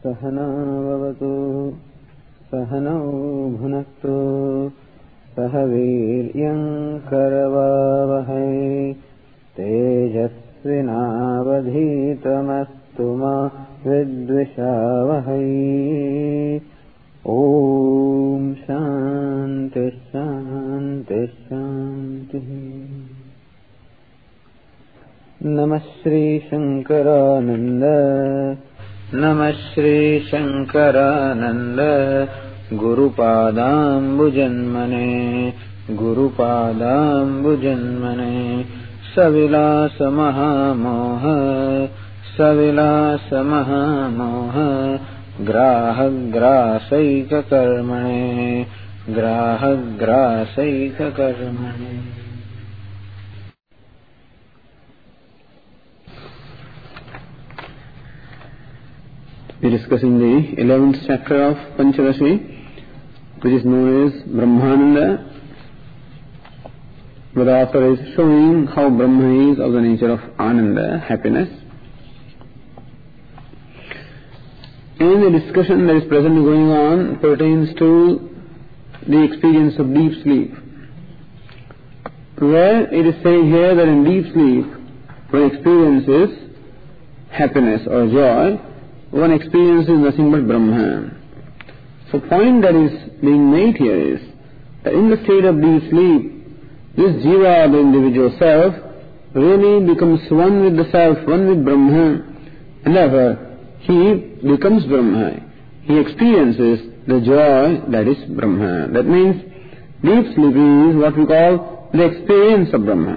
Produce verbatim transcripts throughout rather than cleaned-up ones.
सहना भवतु सहनौ भुनक्तु सह वीर्यं करवावहै तेजस्विनावधीतमस्तु मा विद्विषावहै। ओम शांति शांति शांति। नमः श्री शंकरानंद नमः Shri Shankaranand गुरुपादाम्बुजन्मने गुरुपादाम्बुजन्मने सविलास महामोह सविलास महामोह ग्राहग्रासैककर्मणे ग्राहग्रासैककर्मणे। We are discussing the eleventh chapter of Panchavasi, which is known as Brahmananda, where the author is showing how Brahma is of the nature of Ananda, happiness. And the discussion that is presently going on pertains to the experience of deep sleep, where it is saying here that in deep sleep, one experiences happiness or joy, one experiences nothing but Brahma. So the point that is being made here is that in the state of deep sleep, this jiva, the individual self, really becomes one with the self, one with Brahma, and therefore he becomes Brahma. He experiences the joy that is Brahma. That means deep sleep is what we call the experience of Brahma.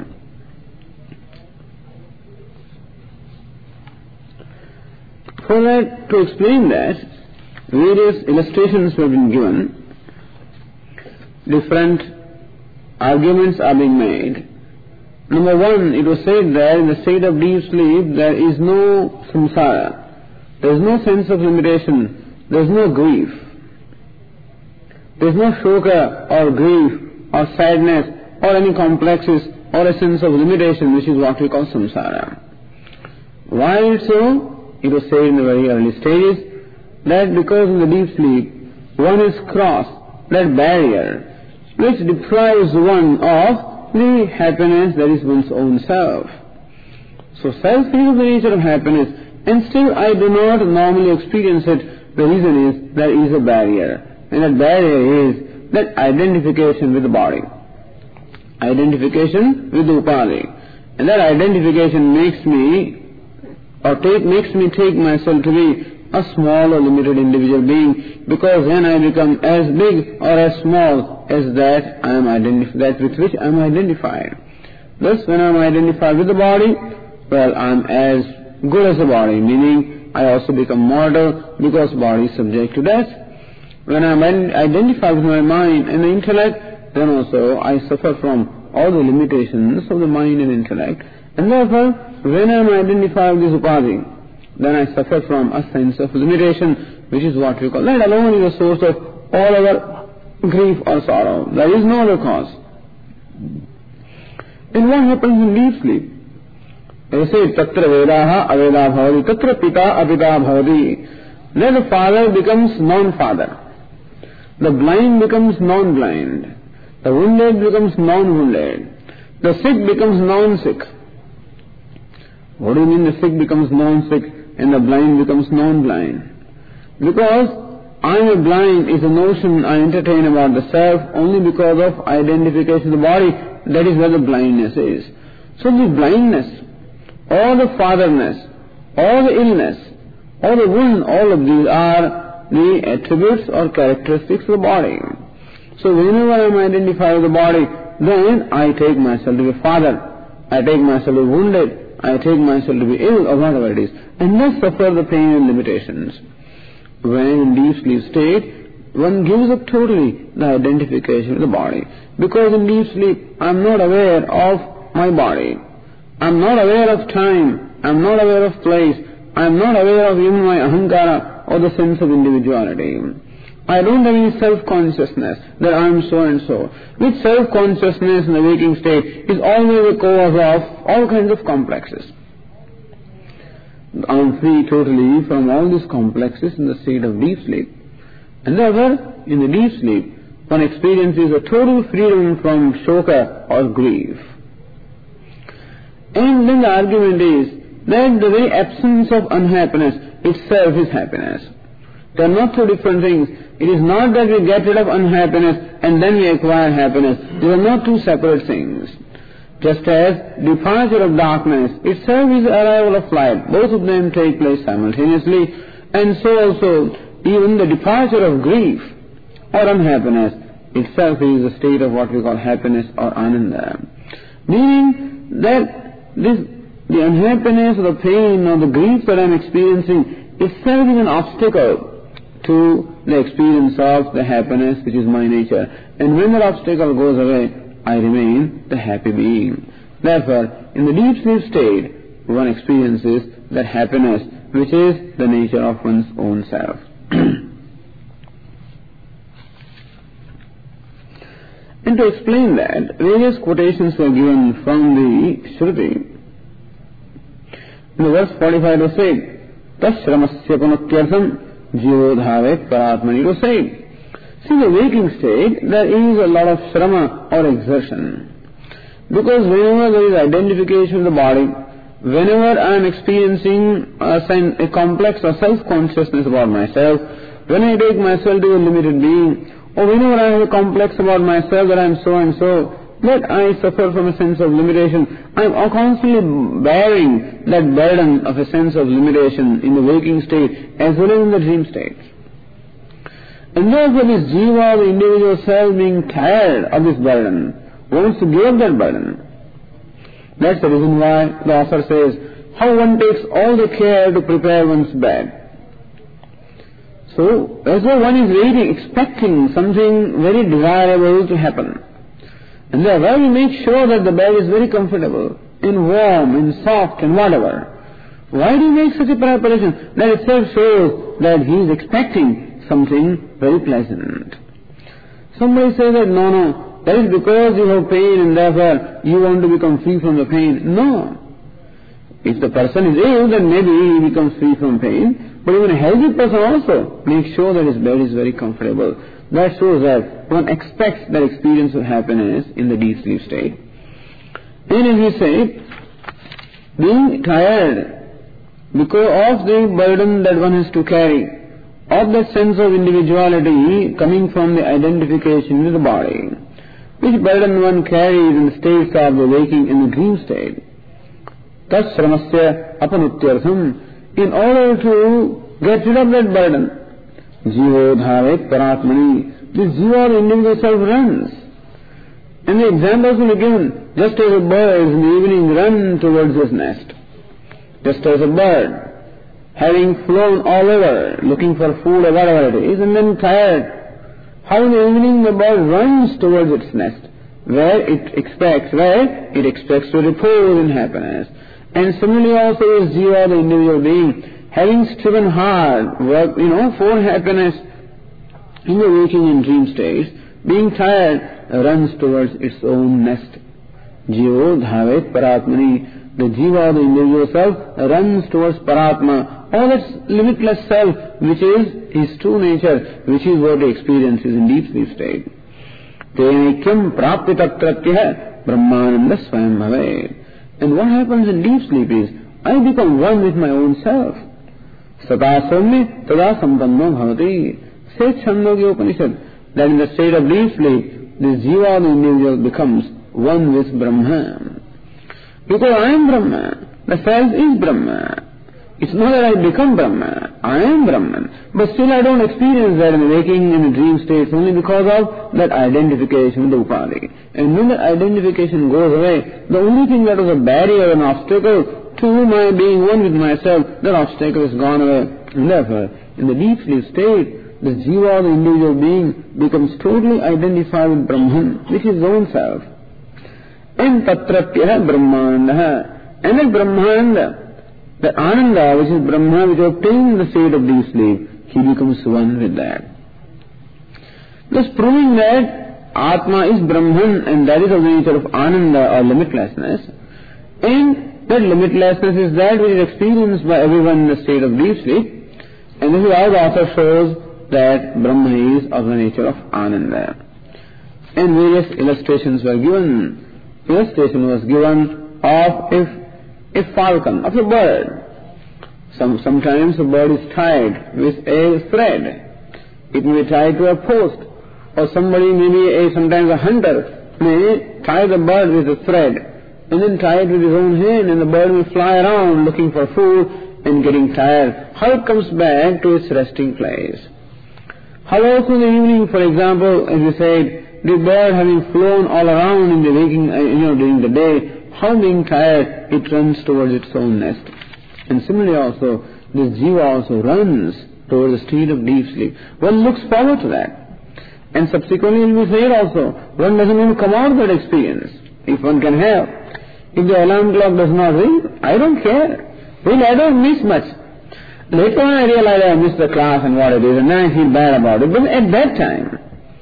For that, to explain that, various illustrations have been given, different arguments are being made. Number one, it was said that in the state of deep sleep there is no samsara, there is no sense of limitation, there is no grief, there is no shoka or grief or sadness or any complexes or a sense of limitation, which is what we call samsara. Why is it so? It was said in the very early stages that because in the deep sleep one has crossed that barrier which deprives one of the happiness that is one's own self. So self is the nature of happiness, and still I do not normally experience it. The reason is there is a barrier, and that barrier is that identification with the body, identification with the upadi, and that identification makes me or take, makes me take myself to be a small or limited individual being, because then I become as big or as small as that I am identified, that with which I am identified. Thus, when I am identified with the body, well, I am as good as the body, meaning I also become mortal because body is subject to death. When I am identified with my mind and the intellect, then also I suffer from all the limitations of the mind and intellect, and therefore, when I am identified with this upadi, then I suffer from a sense of limitation, which is what we call, that alone is the source of all our grief or sorrow. There is no other cause. And what happens in deep sleep? They say, tatra vedaha aveda bhavati, tatra pita apita bhavati. Then the father becomes non-father. The blind becomes non-blind. The wounded becomes non-wounded. The sick becomes non-sick. What do you mean the sick becomes non-sick and the blind becomes non-blind? Because I am a blind is a notion I entertain about the self only because of identification with the body. That is where the blindness is. So the blindness, all the fatherness, all the illness, all the wound, all of these are the attributes or characteristics of the body. So whenever I am identified with the body, then I take myself to be a father, I take myself to be wounded, I take myself to be ill or whatever it is, and thus suffer the pain and limitations. When in deep sleep state, one gives up totally the identification with the body. Because in deep sleep, I am not aware of my body. I am not aware of time. I am not aware of place. I am not aware of even my ahankara or the sense of individuality. I don't have any self-consciousness that I am so and so. Which self-consciousness in the waking state is always the cause of all kinds of complexes. I am free totally from all these complexes in the state of deep sleep. And therefore, in the deep sleep, one experiences a total freedom from shoka or grief. And then the argument is that the very absence of unhappiness itself is happiness. They are not two different things. It is not that we get rid of unhappiness and then we acquire happiness. These are not two separate things. Just as departure of darkness itself is the arrival of light. Both of them take place simultaneously. And so also, even the departure of grief or unhappiness itself is a state of what we call happiness or ananda. Meaning that this, the unhappiness or the pain or the grief that I am experiencing itself is an obstacle to the experience of the happiness which is my nature. And when that obstacle goes away, I remain the happy being. Therefore, in the deep sleep state, one experiences that happiness which is the nature of one's own self. And to explain that, various quotations were given from the Shruti. In the verse forty-five it was said, Tasramasya punatyartham jivodhave paratmani. It was said, see, in the waking state, there is a lot of shrama or exertion. Because whenever there is identification with the body, whenever I am experiencing a, a complex or self-consciousness about myself, when I take myself to a limited being, or whenever I have a complex about myself that I am so and so, that I suffer from a sense of limitation, I am constantly bearing that burden of a sense of limitation in the waking state as well as in the dream state. And therefore this jiva, the individual self, being tired of this burden, wants to give up that burden. That's the reason why the author says, how one takes all the care to prepare one's bed. So, as though one is waiting, expecting something very desirable to happen. And therefore we make sure that the bed is very comfortable, and warm, and soft, and whatever. Why do you make such a preparation? That itself shows that he is expecting something very pleasant. Somebody says that, no, no, that is because you have pain and therefore you want to become free from the pain. No. If the person is ill, then maybe he becomes free from pain. But even a healthy person also makes sure that his bed is very comfortable. That shows that one expects that experience of happiness in the deep sleep state. And as we say, being tired because of the burden that one has to carry, of that sense of individuality coming from the identification with the body, which burden one carries in the states of the waking and the dream state. Tas sramasya apanutyartham, in order to get rid of that burden, jivodhave paratmani, this jiva, the individual self, runs. And the examples will be given, just as a bird in the evening run towards his nest, just as a bird, having flown all over, looking for food or whatever it is, and then tired, how in the evening the bird runs towards its nest, where it expects, where it expects to repose in happiness. And similarly also is jiva, the individual being, having striven hard, work, you know, for happiness in the waking and dream states, being tired, runs towards its own nest. Jivo dhavet paratmani, the jiva, the individual self, runs towards paratma, all its limitless self, which is his true nature, which is what he experiences in deep sleep state. Tenaikyam prapti tatratya brahmananda swayam bhavet. And what happens in deep sleep is, I become one with my own self. Sata saumya tada sampanno bhavati. Says Chandogya Upanishad, that in the state of deep sleep, this jiva, the individual, becomes one with Brahma. Because I am Brahma, the self is Brahma. It's not that I become Brahma, I am Brahman. But still I don't experience that in the waking and the dream states only because of that identification with the upadi. And when that identification goes away, the only thing that was a barrier, an obstacle to my being one with myself, that obstacle is gone away. And therefore, in the deep sleep state, the jiva, the individual being, becomes totally identified with Brahman, which is his own self. And tatratya brahmanda, and that brahmanda, the ananda, which is Brahma, which obtains in the state of deep sleep, he becomes one with that. Thus proving that Atma is Brahman, and that is of the nature of ananda or limitlessness, and That limitlessness is that which is experienced by everyone in the state of deep sleep. And this is how the author shows that Brahma is of the nature of Ananda. And various illustrations were given. Illustration was given of if a falcon, of a bird. Some, sometimes a bird is tied with a thread. It may be tied to a post. Or somebody, maybe a, sometimes a hunter, may tie the bird with a thread and then tie it with his own hand, and the bird will fly around looking for food and getting tired. How it comes back to its resting place. How also in the evening, for example, as we said, the bird having flown all around in the waking, uh, you know, during the day, how being tired, it runs towards its own nest. And similarly also, this jiva also runs towards the state of deep sleep. One looks forward to that. And subsequently it will be said also, one doesn't even come out of that experience, if one can have. If the alarm clock does not ring, I don't care. Well, I don't miss much. Later on I realize I missed the class and what it is, and then I feel bad about it. But at that time,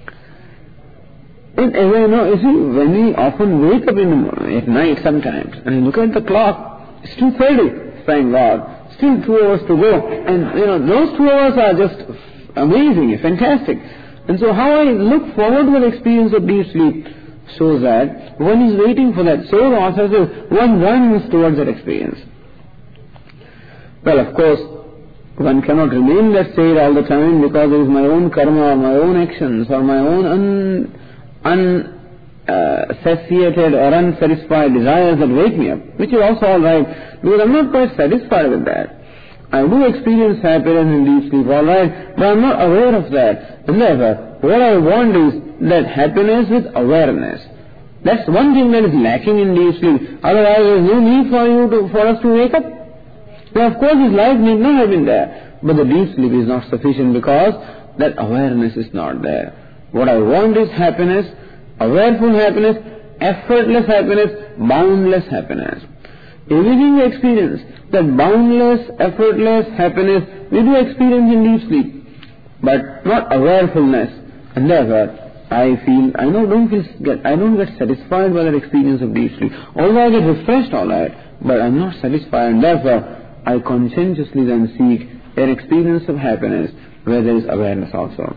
and as I know, you see, when we often wake up in the morning, at night sometimes, and look at the clock, it's two thirty, thank God. Still two hours to go. And, you know, those two hours are just amazing, fantastic. And so how I look forward to the experience of deep sleep shows that one is waiting for that. So the author says, one runs towards that experience. Well, of course, one cannot remain in that state all the time because it is my own karma or my own actions or my own un, un, uh, satiated or unsatisfied desires that wake me up, which is also all right, because I'm not quite satisfied with that. I do experience happiness in deep sleep, all right, but I'm not aware of that. And therefore, what I want is that happiness with awareness. That's one thing that is lacking in deep sleep. Otherwise, there is no need for you to, for us to wake up. Now, of course, his life need not have been there, but the deep sleep is not sufficient because that awareness is not there. What I want is happiness, awareful happiness, effortless happiness, boundless happiness. Everything we experience, that boundless, effortless happiness, we do experience in deep sleep, but not awarefulness. And therefore, I feel, I know, don't feel, get, I don't get satisfied by that experience of deep sleep. Although I get refreshed, all right, but I'm not satisfied, and therefore, I conscientiously then seek an experience of happiness where there is awareness also.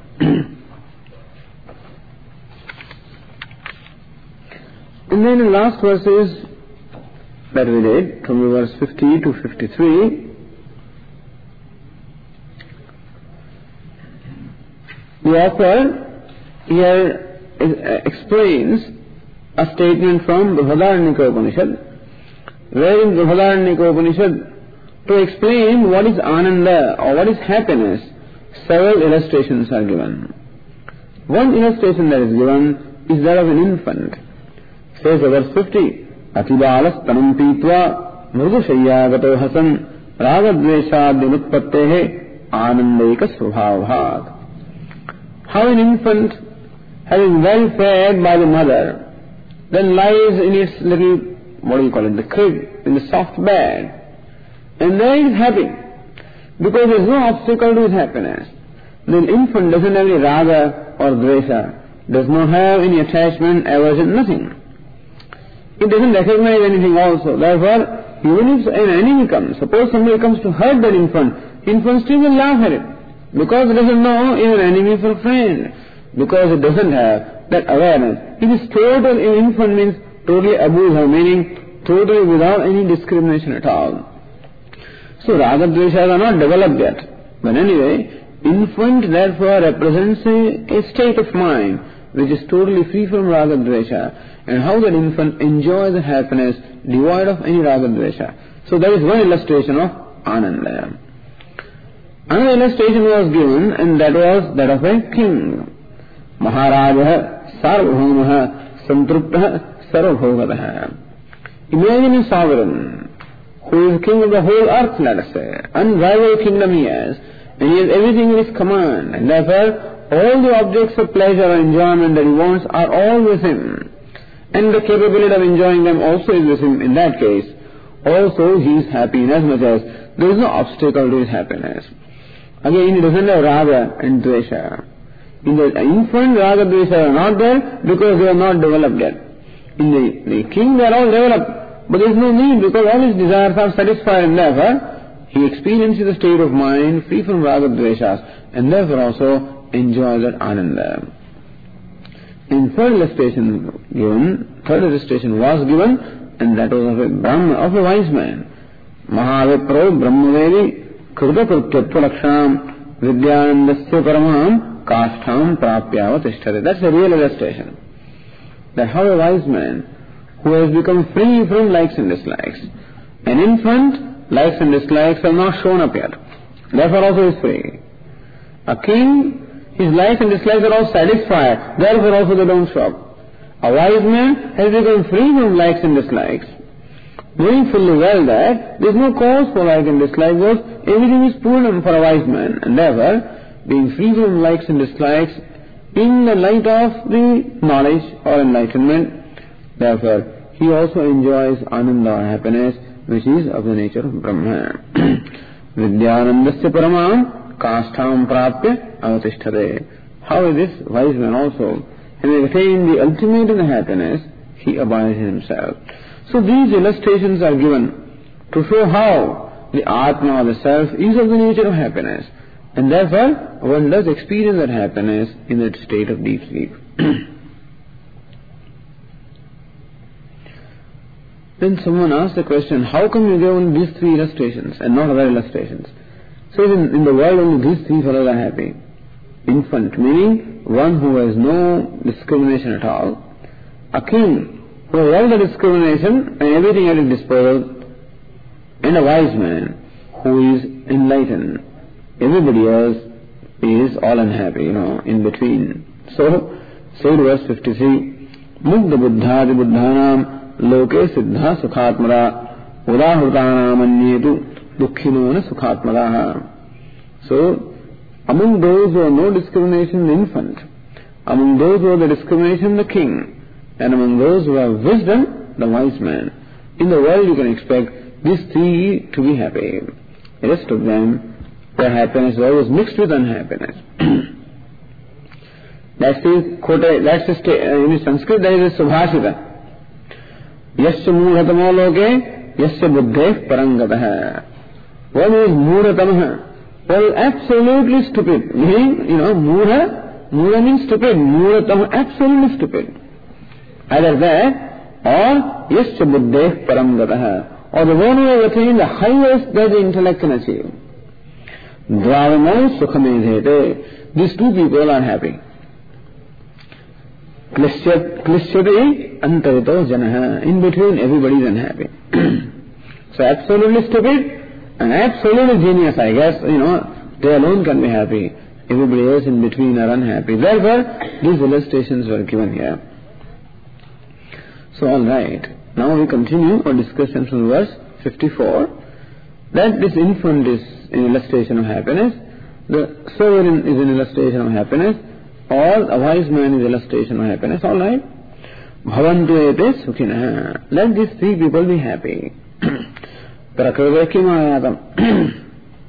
And then in the last verses that we did, from verse fifty to fifty-three, the author here uh, explains a statement from Brihadaranyaka Upanishad, where in Brihadaranyaka Upanishad, to explain what is Ananda or what is happiness, several illustrations are given. One illustration that is given is that of an infant. Says verse fifty, Atibalas tanam pitva mrdushayagato hasan ragadveshad dinutpattehe anandaika svabhavat. How an infant, having well fed by the mother, then lies in its little, what do you call it, the crib, in the soft bed, and there he is happy, because there is no obstacle to his happiness. The infant doesn't have any raga or dvesha, does not have any attachment, aversion, nothing. It doesn't recognize anything also. Therefore, even if an enemy comes, suppose somebody comes to hurt that infant, infant still will laugh at it, because it doesn't know if an enemy is a friend, because it doesn't have that awareness. It is total, an infant means totally abused, meaning totally without any discrimination at all. So raga dveshas are not developed yet. But anyway, infant therefore represents a, a state of mind which is totally free from raga dvesha, and how that infant enjoys the happiness devoid of any raga dvesha. So that is one illustration of Ananda. Another illustration was given, and that was that of a king. Maharaja sarvabhaumah santruptah sarvabhogataha. Imagine a sovereign who is king of the whole earth, let us say, unrivaled kingdom he has, and he has everything in his command, and therefore all the objects of pleasure or enjoyment that he wants are all with him, and the capability of enjoying them also is with him in that case. Also he is happy inasmuch as there is no obstacle to his happiness. Again, he doesn't have raga and dvesha. In the infant, raga dvesha are not there because they are not developed yet. In the, the king, they are all developed. but there is no need because all his desires are satisfied and therefore he experiences a state of mind free from raga dveshas and therefore also enjoys that ananda. In third illustration given, third illustration was given and that was of a Brahma, of a wise man. Mahavipro Brahmadevi Krita Krutyatva Lakshanam Vidyanandasya Paramam Kashtham Prapyavatishtare. That's a real illustration. That how a wise man who has become free from likes and dislikes. An infant, likes and dislikes are not shown up yet. Therefore also is free. A king, his likes and dislikes are all satisfied. Therefore also they don't show up. A wise man has become free from likes and dislikes, knowing fully well that there is no cause for like and dislike because everything is prudent for a wise man. And therefore, being free from likes and dislikes in the light of the knowledge or enlightenment, therefore he also enjoys ananda or happiness which is of the nature of Brahma. Vidyanandasya paramam kashtham prapya avatishtade. How is this wise man also, having attained the ultimate in happiness, he abides in himself. So these illustrations are given to show how the Atma or the Self is of the nature of happiness. And therefore, one does experience that happiness in that state of deep sleep. Then someone asked the question, how come you give only these three illustrations and not other illustrations? So in, in the world only these three fellows are happy. Infant, meaning one who has no discrimination at all. A king, who has all the discrimination and everything at his disposal. And a wise man, who is enlightened. Everybody else is all unhappy, you know, in between. So, say verse fifty-three, Mugdha buddhādi buddhānām loke siddha sukhatmara udahrutānām anyetu dukhinona sukhatmaraha. So, among those who have no discrimination, the infant. Among those who have the discrimination, the king. And among those who have wisdom, the wise man. In the world you can expect these three to be happy. The rest of them, their happiness is always mixed with unhappiness. That's the quote, that's the, in Sanskrit there is a subhashita. Yasya mūಢatamo loke, yasya buddheh parangataha. One is mūఢatamaha. Well, absolutely stupid. Meaning, you know, mūఢa, mūఢa means stupid. Mūఢatamaha, absolutely stupid. Either that, or yasya buddheh parangataha. Or the one who has attained the highest that the intellect can achieve. Dvāvamo sukhamedhete. These two people are happy. Klishyate antarito janaha. In between everybody is unhappy. So absolutely stupid and absolutely genius, I guess, you know, they alone can be happy. Everybody else in between are unhappy. Therefore, these illustrations were given here. So alright. Now we continue our discussion from verse fifty-four. That this infant is an illustration of happiness, the sovereign is an illustration of happiness, or a wise man is an illustration of happiness. All right. Bhavantu ete sukhina. Let these three people be happy. Prakriti kimayatam.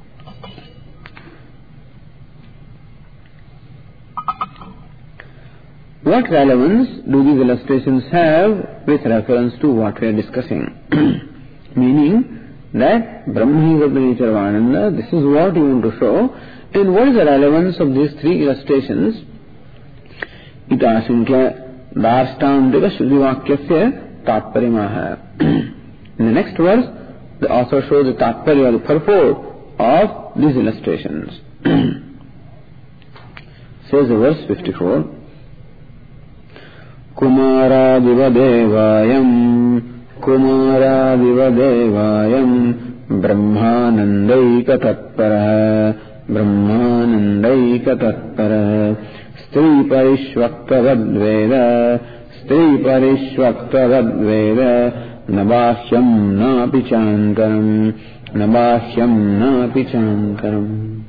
What relevance do these illustrations have with reference to what we are discussing? Meaning that Brahma is of the nature of Ananda, this is what you want to show. And what is the relevance of these three illustrations? Itasinkya dārshtāntika śruti-vākyasya tātparimaha. In the next verse, the author shows the tātparya, the purport of these illustrations. Says the verse fifty-four. Kumārādiva devāyam Kumārādiva devāyam Brahmānandaika tatparaha Brahmānandaika tatparaha Stri parishvaktavadveda Stri parishvaktavadveda Nabāhyam nāpi chāntaram Nabāhyam nāpi chāntaram.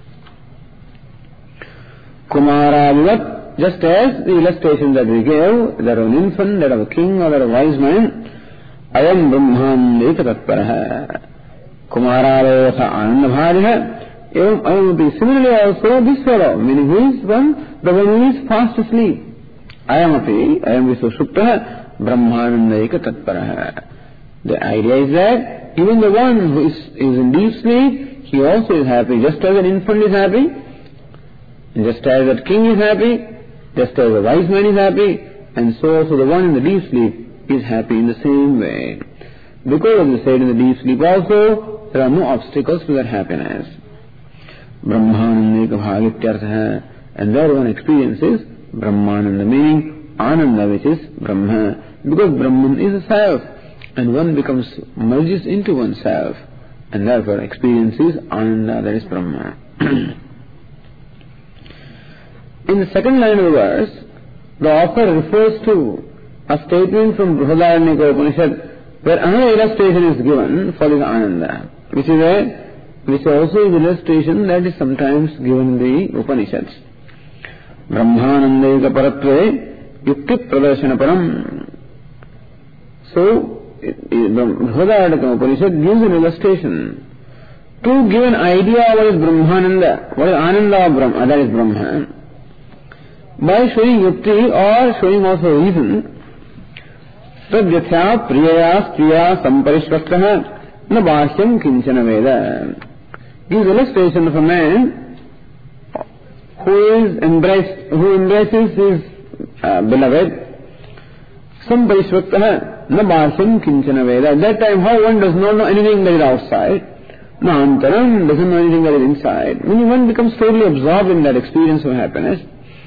Kumārādivat, just as the illustration that we gave, that of an infant, that of a king, or that of a wise man, ayam brahman ekatatparaha kumarareha anandabhariha evam ayamapi. Similarly also this fellow, meaning who is one? The one who is fast asleep. Ayamapi, ayam visvasuptaha brahmananda ekatatparaha. The idea is that even the one who is, is in deep sleep, he also is happy. Just as an infant is happy, and just as that king is happy, just as a wise man is happy, and so also the one in the deep sleep is happy in the same way. Because of the said in the deep sleep also, there are no obstacles to that happiness. Brahmananda bhagityartha, and there one experiences Brahmananda, meaning Ananda, which is Brahma. Because Brahman is a self, and one becomes, merges into oneself, and therefore experiences Ananda, that is Brahma. In the second line of the verse, the author refers to a statement from Brihadaranyaka Upanishad, where another illustration is given for this Ananda, which is a, which also is an illustration that is sometimes given in the Upanishads. Brahmanandeka paratve yukti pradarshana param. So, Brihadaranyaka Upanishad gives an illustration to give an idea of what is Brahmananda, what is Ananda of Brahma, that is Brahma, by showing yukti or showing also reason. Tadyatha priyaya striya samparishvastha na bhashyam kinchana veda. Gives illustration of a man who is embraced, who embraces his uh, beloved. Samparishvastha na bhashyam kinchana veda. At that time, how one does not know anything that is outside. Na antaram doesn't know anything that is inside. When one becomes totally absorbed in that experience of happiness.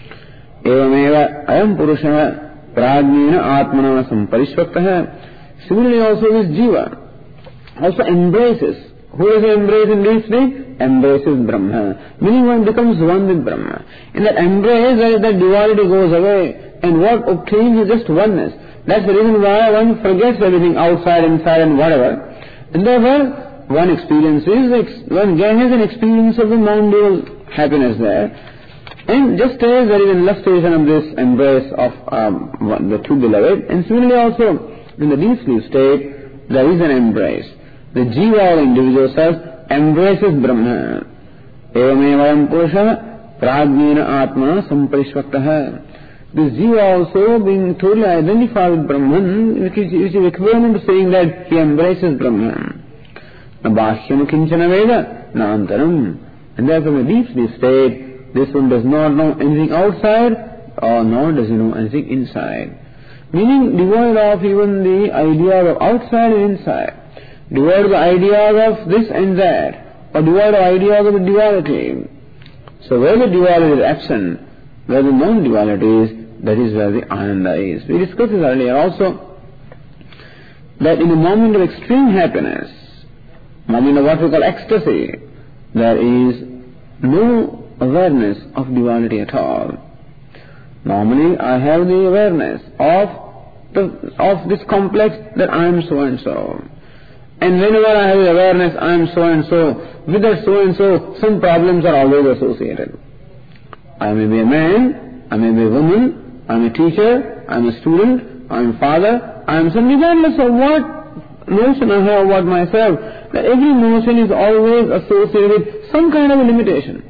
Evameva ayam purusha prajnena atmana samparishvaktaha. Similarly also this jiva also embraces. Who does he embrace in deep sleep? Embraces Brahma. Meaning one becomes one with Brahma. In that embrace, that, that duality goes away, and what obtains is just oneness. That's the reason why one forgets everything outside, inside and whatever. And therefore one experiences, one has an experience of the non-dual happiness there. And just as there is an illustration of this embrace of um, the two beloved, and similarly also in the deep sleep state, there is an embrace. The jiva or individual self embraces Brahma. Evamevayam purusha prajnena atma samparishvaktaha. This jiva also being totally identified with Brahman, which is, which is equivalent to saying that he embraces Brahman. Na bhashyam kinchana veda, na antaram. And therefore in the deep sleep state, this one does not know anything outside, or nor does he know anything inside. Meaning devoid of even the idea of outside and inside. Devoid of the idea of this and that, or devoid of ideas of the duality. So where the duality is absent, where the non-duality is, that is where the Ananda is. We discussed this earlier also, that in a moment of extreme happiness, moment of what we call ecstasy, there is no awareness of duality at all. Normally I have the awareness of the, of this complex that I am so and so. And whenever I have the awareness I am so and so, with that so and so, some problems are always associated. I may be a man, I may be a woman, I am a teacher, I am a student, I am a father, I am some, regardless of what notion I have about myself, that every notion is always associated with some kind of a limitation.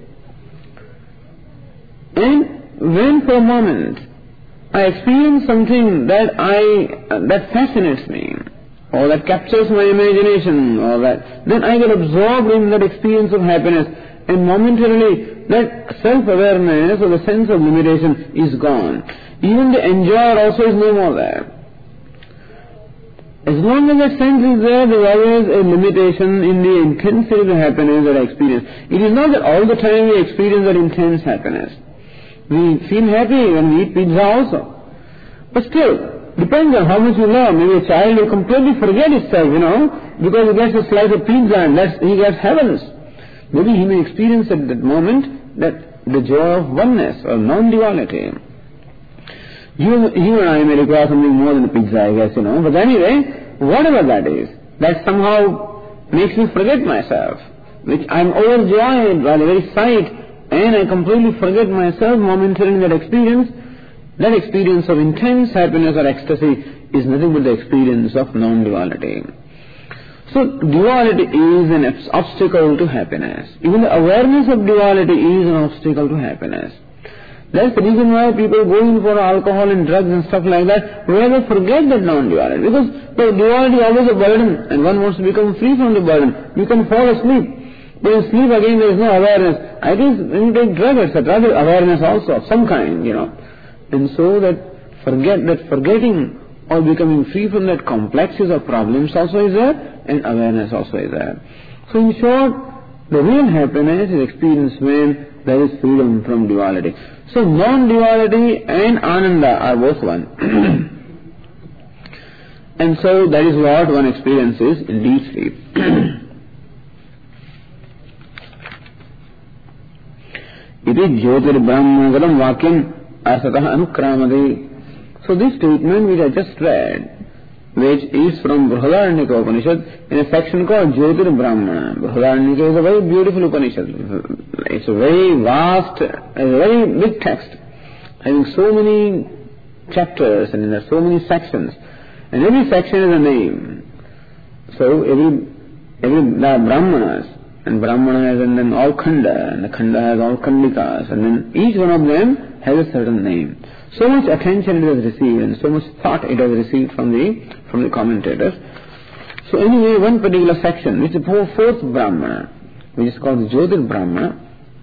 And when for a moment I experience something that I uh, that fascinates me, or that captures my imagination, or that, then I get absorbed in that experience of happiness, and momentarily that self-awareness or the sense of limitation is gone. Even the enjoyer also is no more there. As long as that sense is there, there is always a limitation in the intensity of the happiness that I experience. It is not that all the time we experience that intense happiness. We feel happy when we eat pizza also. But still, depends on how much you love. Maybe a child will completely forget itself, you know, because he gets a slice of pizza and that's, he gets heavens. Maybe he may experience at that moment that the joy of oneness or non-duality. You, you and I may require something more than a pizza, I guess, you know. But anyway, whatever that is, that somehow makes me forget myself, which I'm overjoyed by the very sight, and I completely forget myself momentarily in that experience. That experience of intense happiness or ecstasy is nothing but the experience of non-duality. So duality is an obstacle to happiness. Even the awareness of duality is an obstacle to happiness. That's the reason why people go in for alcohol and drugs and stuff like that, rather forget that non-duality. Because the duality is always a burden, and one wants to become free from the burden. You can fall asleep, but in sleep again there is no awareness. I think when you take drugs, et cetera, there is awareness also of some kind, you know. And so that forget that forgetting or becoming free from that complexes of problems also is there, and awareness also is there. So in short, the real happiness is experienced when there is freedom from duality. So non-duality and ananda are both one. And so that is what one experiences in deep sleep. Iti jyotir brahmanagaram vakyam asatah anukramade. So this statement which I just read, which is from Brihadaranyaka Upanishad in a section called Jyotir Brahmana. Brihadaranyaka is a very beautiful Upanishad. It's a very vast, a very big text, having so many chapters and there are so many sections. And every section is a name. So every, every, there are Brahmanas, and Brahmana has and then all Khanda, and the Khanda has all Khandikas, and then each one of them has a certain name. So much attention it has received and so much thought it has received from the from the commentators. So anyway, one particular section, which is the fourth Brahmana, which is called the Jyotir Brahmana,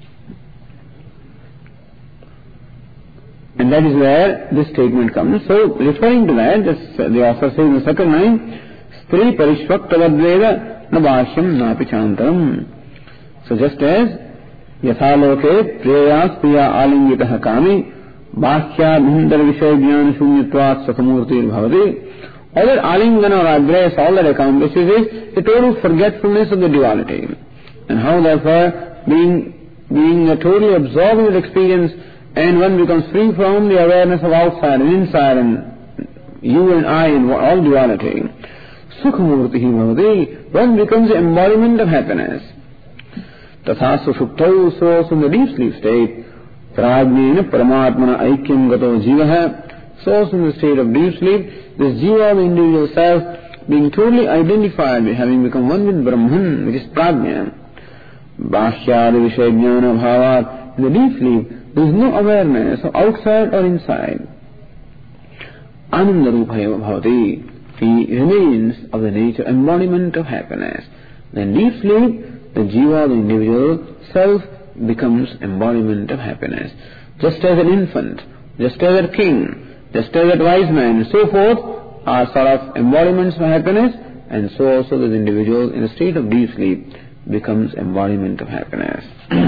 and that is where this statement comes. So referring to that, this, the author says in the second line, Stri Parishvaktavadveda Nabashyam Napi Chantaram. So just as Yathaloke Priyas Priya Alingitaha Kami Bhakya Bhindar Vishaya Jnana Shunyatvat Sakamurtir Bhavati. All that alingana or address, all that accomplishes is the total forgetfulness of the duality. And how therefore being being totally absorbed in that experience, and one becomes free from the awareness of outside and inside and you and I and all duality. Sukhamurti Bhavati, one becomes the embodiment of happiness. Tatha Sushuptau, so in the deep sleep state, Prajnena Paramatmana Aikyam Gato Jivaha, so in the state of deep sleep, this Jiva, the individual self, being totally identified with having become one with Brahman, which is Prajna. Bhashyādi Vishayajnana Bhavat, in the deep sleep, there is no awareness of outside or inside. Ananda Rupaya Bhavati, he remains of the nature, embodiment of happiness. Then deep sleep, the Jiva, the individual self, becomes embodiment of happiness. Just as an infant, just as a king, just as a wise man, and so forth, are sort of embodiments of happiness, and so also this individual in a state of deep sleep becomes embodiment of happiness.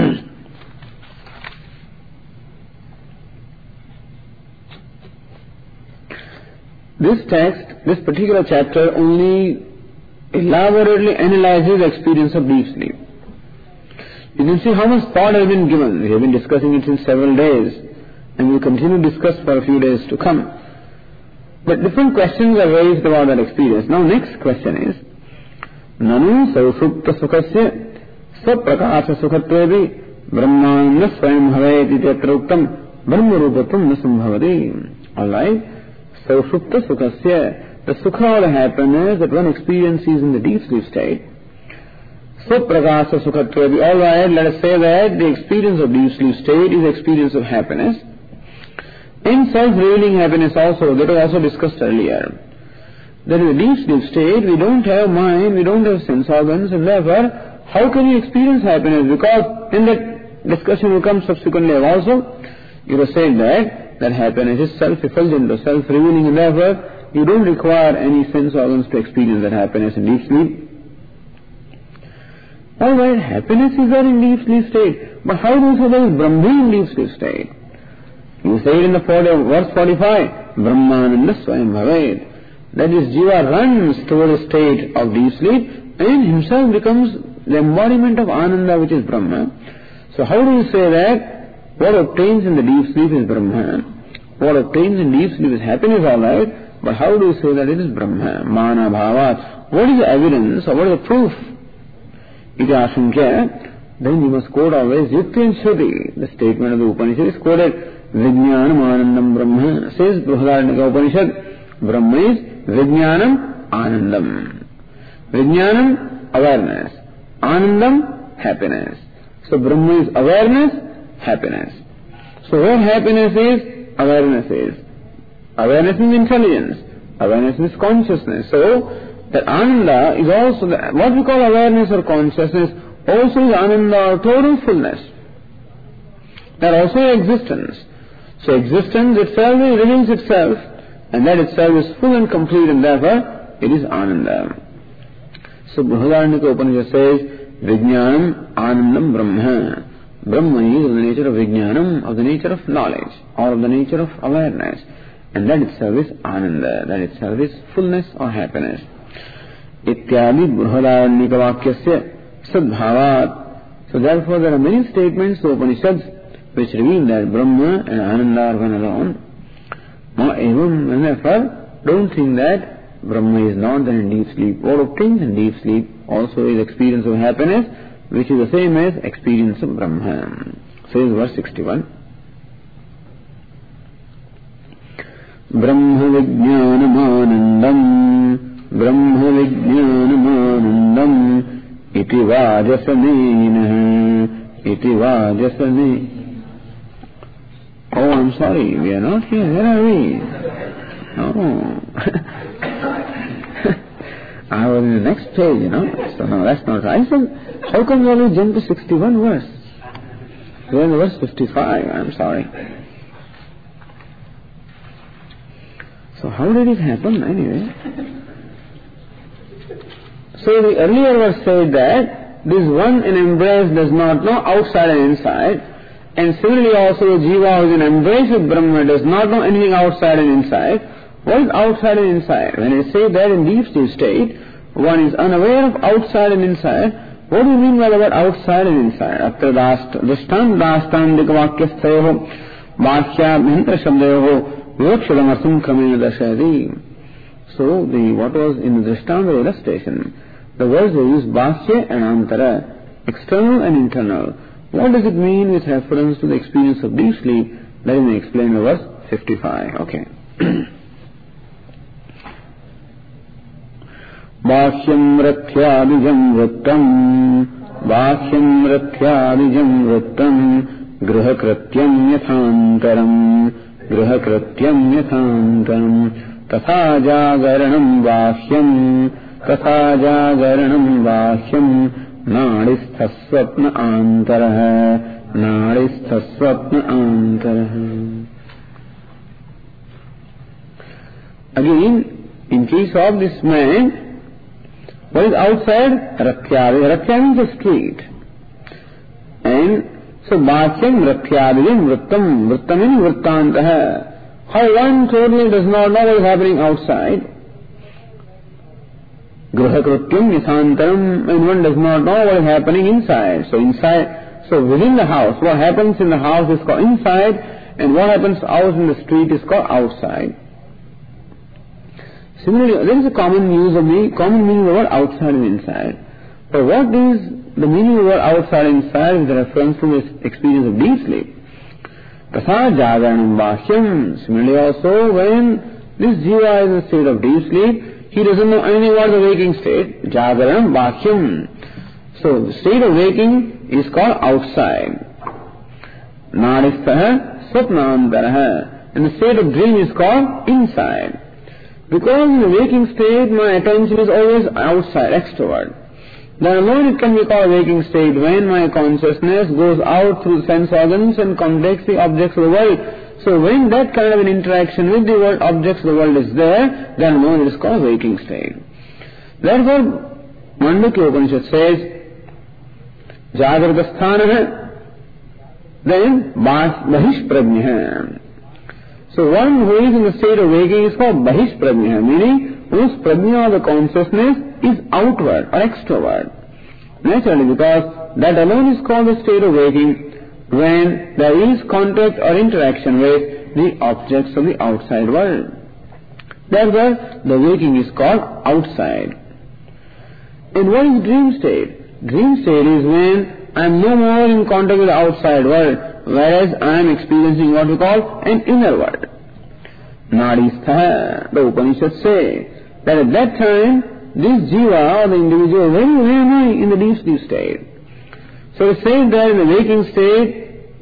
This text, this particular chapter only elaborately analyzes the experience of deep sleep. You can see how much thought has been given. We have been discussing it since several days, and we will continue to discuss for a few days to come. But different questions are raised about that experience. Now next question is, Nanu Sausupta Sukhasya Saprakasha Sukhatvevi Brahmananda Swayam Bhavet Ityatra Uktam Brahma Rupatam Nasambhavati. Alright, Sausupta Sukhasya, the Sukha or the happiness that one experiences in the deep sleep state. Saprakasha Sukhatvevi. Alright, let us say that the experience of deep sleep state is the experience of happiness. In self-revealing happiness also, that was also discussed earlier. That in the deep sleep state, we don't have mind, we don't have sense organs, and therefore, how can you experience happiness? Because in that discussion will come subsequently also, you were saying that, that happiness is self-effulgent or self-revealing, and therefore, you don't require any sense organs to experience that happiness in deep sleep. Alright, happiness is there in deep sleep state, but how do you say there is Brahma in deep sleep state? You say it in the verse forty-five, Brahmananda Swayam Bhavet. That is, Jiva runs toward a state of deep sleep and himself becomes the embodiment of Ananda, which is Brahma. So how do you say that what obtains in the deep sleep is Brahma? What obtains in deep sleep is happiness, alright, but how do you say that it is Brahma? Mana Bhavat. What is the evidence or what is the proof? Iti Ashankya, then you must quote always Yukti and Shruti. The statement of the Upanishad is quoted, Vijnanam Anandam Brahma, says Brihadaranyaka Upanishad. Brahma is Vijnanam Anandam. Vijnanam, awareness. Anandam, happiness. So Brahma is awareness, happiness. So where happiness is, awareness is. Awareness is intelligence. Awareness is consciousness. So that Ananda is also, the, what we call awareness or consciousness, also is Ananda or total fullness. That also existence. So existence itself reveals itself, and that itself is full and complete, and therefore it is Ananda. So Brihadaranyaka Upanishad says, Vijnanam Anandam Brahma. Brahma is of the nature of Vijnanam, of the nature of knowledge, or of the nature of awareness. And that itself is Ananda, that itself is fullness or happiness. Ityadi Brihadaranyaka Vakyasya Sadbhavat. So therefore there are many statements of Upanishads which reveal that Brahma and Ananda are one alone. Ma evam, and therefore don't think that Brahma is not there in deep sleep. All obtains in deep sleep also is experience of happiness, which is the same as experience of Brahma. Says verse sixty-one. Brahma Vijnanamanandam Brahma Vijnanamanandam Iti Vajasanenah Iti Vajasanenah. Oh, I'm sorry, we are not here. Where are we? Oh. I was in the next page, you know. So no, that's not right. I said, how come you only jump to sixty-one verse? We're in verse fifty-five, I'm sorry. So how did it happen anyway? So the earlier verse said that this one in embrace does not know outside and inside. And similarly also the jiva who is in embrace of Brahma does not know anything outside and inside. What is outside and inside? When I say that in deep sleep state, one is unaware of outside and inside. What do you mean by the word outside and inside? Atra dastan dastandika vakyasthayoho bhashyabhyantra shabdayoho vivakshadam kamena dashadi. So the what was in the Drishtanta illustration, the words they use bhashya and antara, external and internal. What does it mean with reference to the experience of deep sleep? Let me explain in verse fifty-five. Okay. Bhashyam rathyaadijam vrittam Bhashyam rathyaadijam vrittam Grihakrityam yathantaram Grihakrityam yathantaram Tatha jagaranam bhashyam Tatha jagaranam bhashyam Nadisthasvapna antaraha Nadisthasvapna antaraha. Again, in case of this man, what is outside? Rathyavi. Rathya means the street. And so, Bhashyam Rathyavidin Vrittam. Vrittam means Vrittantaha. How one totally does not know what is happening outside. Grihakrityam yathantaram, and one does not know what is happening inside. So inside, so within the house, what happens in the house is called inside, and what happens out in the street is called outside. Similarly, there is a common use of the common meaning of the word outside and inside. But what is the meaning of the word outside and inside is the reference to the experience of deep sleep. Tatha jagaranam bhashyam. Similarly also, when this jiva is in a state of deep sleep, he doesn't know anything about the waking state. Jagaranam bhashyam. So the state of waking is called outside. Nadisthaha swapnantaraha. And the state of dream is called inside. Because in the waking state my attention is always outside, extrovert. Then alone it can be called waking state when my consciousness goes out through sense organs and contacts the objects of the world. So when that kind of an interaction with the world, objects of the world is there, then alone it is called waking state. Therefore, Mandukya Upanishad says, Jagratasthanaha, then Bahishprajnaha. So one who is in the state of waking is called Bahishprajnaha, meaning whose prajna, the consciousness, is outward or extrovert. Naturally, because that alone is called the state of waking when there is contact or interaction with the objects of the outside world. Therefore, the waking is called outside. And what is dream state? Dream state is when I am no more in contact with the outside world, whereas I am experiencing what we call an inner world. Nadistha, the Upanishads say that at that time, this jiva or the individual, where, where am I in the deep sleep state? So it says that in the waking state,